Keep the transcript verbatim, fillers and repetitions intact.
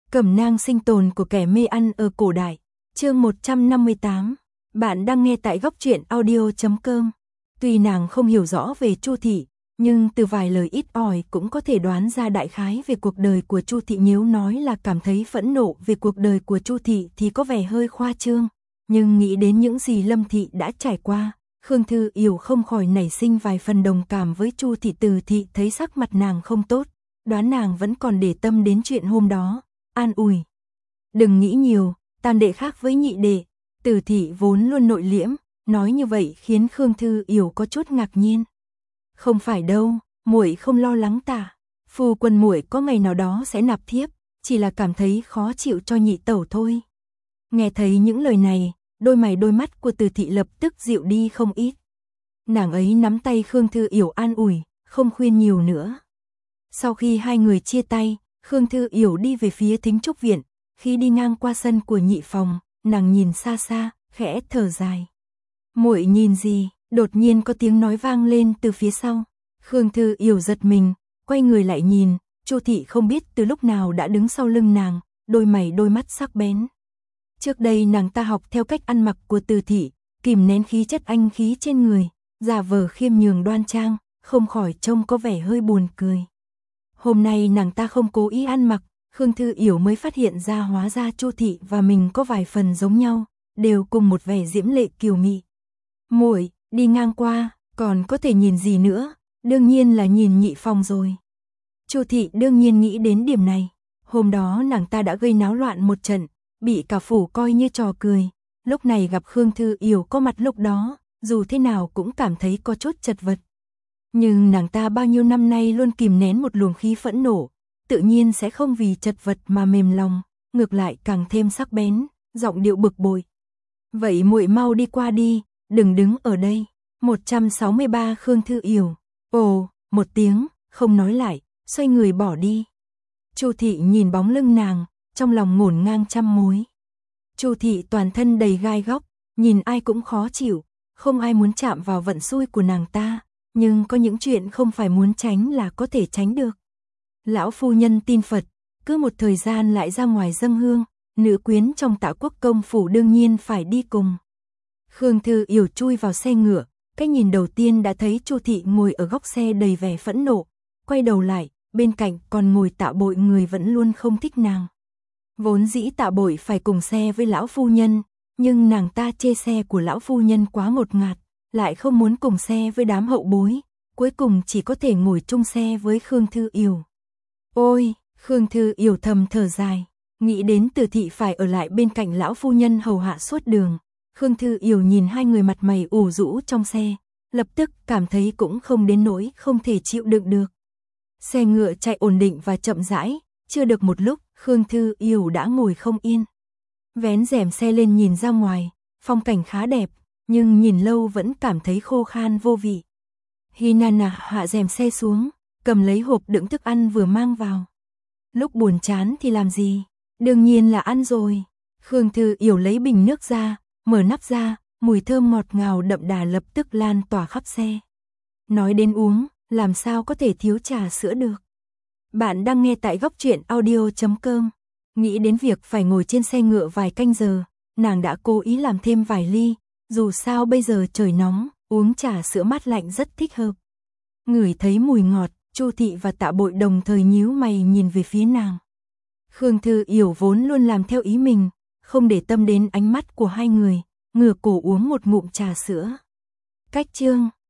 Cẩm nang sinh tồn của kẻ mê ăn ở cổ đại. Chương một trăm năm mươi tám. Bạn đang nghe tại góc truyện audio chấm com. Tuy nàng không hiểu rõ về Chu thị, nhưng từ vài lời ít ỏi cũng có thể đoán ra đại khái về cuộc đời của Chu thị. Nếu nói là cảm thấy phẫn nộ về cuộc đời của Chu thị thì có vẻ hơi khoa trương, nhưng nghĩ đến những gì Lâm thị đã trải qua, Khương Thư Yểu không khỏi nảy sinh vài phần đồng cảm với Chu thị. Từ thị thấy sắc mặt nàng không tốt, đoán nàng vẫn còn để tâm đến chuyện hôm đó, an ủi: "Đừng nghĩ nhiều, tam đệ khác với nhị đệ." Từ thị vốn luôn nội liễm, nói như vậy khiến Khương Thư Yểu có chút ngạc nhiên. "Không phải đâu, muội không lo lắng tả. Phu quân muội có ngày nào đó sẽ nạp thiếp, chỉ là cảm thấy khó chịu cho nhị tẩu thôi." Nghe thấy những lời này, đôi mày đôi mắt của Từ thị lập tức dịu đi không ít. Nàng ấy nắm tay Khương Thư Yểu an ủi, không khuyên nhiều nữa. Sau khi hai người chia tay, Khương Thư Yểu đi về phía Thính Trúc viện. Khi đi ngang qua sân của nhị phòng, nàng nhìn xa xa, khẽ thở dài. "Muội nhìn gì?" Đột nhiên có tiếng nói vang lên từ phía sau. Khương Thư Yểu giật mình, quay người lại nhìn, Chu thị không biết từ lúc nào đã đứng sau lưng nàng, đôi mày đôi mắt sắc bén. Trước đây nàng ta học theo cách ăn mặc của Từ thị, kìm nén khí chất anh khí trên người, giả vờ khiêm nhường đoan trang, không khỏi trông có vẻ hơi buồn cười. Hôm nay nàng ta không cố ý ăn mặc, Khương Thư Yểu mới phát hiện ra hóa ra Chu thị và mình có vài phần giống nhau, đều cùng một vẻ diễm lệ kiều mị. "Muội đi ngang qua, còn có thể nhìn gì nữa, đương nhiên là nhìn nhị phòng rồi." Chu thị đương nhiên nghĩ đến điểm này. Hôm đó nàng ta đã gây náo loạn một trận, bị cả phủ coi như trò cười. Lúc này gặp Khương Thư Yểu có mặt lúc đó, dù thế nào cũng cảm thấy có chút chật vật. Nhưng nàng ta bao nhiêu năm nay luôn kìm nén một luồng khí phẫn nộ, tự nhiên sẽ không vì chật vật mà mềm lòng, ngược lại càng thêm sắc bén, giọng điệu bực bội. "Vậy muội mau đi qua đi, đừng đứng ở đây." một trăm sáu mươi ba Khương Thư Yểu. Ồ, một tiếng, không nói lại, xoay người bỏ đi. Chu thị nhìn bóng lưng nàng, trong lòng ngổn ngang trăm mối. Chu thị toàn thân đầy gai góc, nhìn ai cũng khó chịu, không ai muốn chạm vào vận xui của nàng ta, nhưng có những chuyện không phải muốn tránh là có thể tránh được. Lão phu nhân tin Phật, cứ một thời gian lại ra ngoài dâng hương, nữ quyến trong Tạ Quốc công phủ đương nhiên phải đi cùng. Khương Thư Yểu chui vào xe ngựa, cái nhìn đầu tiên đã thấy Chu thị ngồi ở góc xe đầy vẻ phẫn nộ, quay đầu lại, bên cạnh còn ngồi Tạ Bội, người vẫn luôn không thích nàng. Vốn dĩ Tạ Bội phải cùng xe với lão phu nhân, nhưng nàng ta chê xe của lão phu nhân quá ngột ngạt, lại không muốn cùng xe với đám hậu bối, cuối cùng chỉ có thể ngồi chung xe với Khương Thư Yểu. Ôi, Khương Thư Yểu thầm thở dài, nghĩ đến Từ thị phải ở lại bên cạnh lão phu nhân hầu hạ suốt đường. Khương Thư Yểu nhìn hai người mặt mày ủ rũ trong xe, lập tức cảm thấy cũng không đến nỗi không thể chịu đựng được. Xe ngựa chạy ổn định và chậm rãi, chưa được một lúc, Khương Thư Yểu đã ngồi không yên. Vén rèm xe lên nhìn ra ngoài, phong cảnh khá đẹp, nhưng nhìn lâu vẫn cảm thấy khô khan vô vị. Hinana hạ rèm xe xuống, cầm lấy hộp đựng thức ăn vừa mang vào. Lúc buồn chán thì làm gì? Đương nhiên là ăn rồi. Khương Thư Yểu lấy bình nước ra, mở nắp ra, mùi thơm ngọt ngào đậm đà lập tức lan tỏa khắp xe. Nói đến uống, làm sao có thể thiếu trà sữa được. Bạn đang nghe tại góc truyện audio chấm com. Nghĩ đến việc phải ngồi trên xe ngựa vài canh giờ, nàng đã cố ý làm thêm vài ly, dù sao bây giờ trời nóng, uống trà sữa mát lạnh rất thích hợp. Ngửi thấy mùi ngọt, Chu thị và Tạ Bội đồng thời nhíu mày nhìn về phía nàng. Khương Thư Yểu vốn luôn làm theo ý mình, không để tâm đến ánh mắt của hai người, ngửa cổ uống một ngụm trà sữa. Cách chương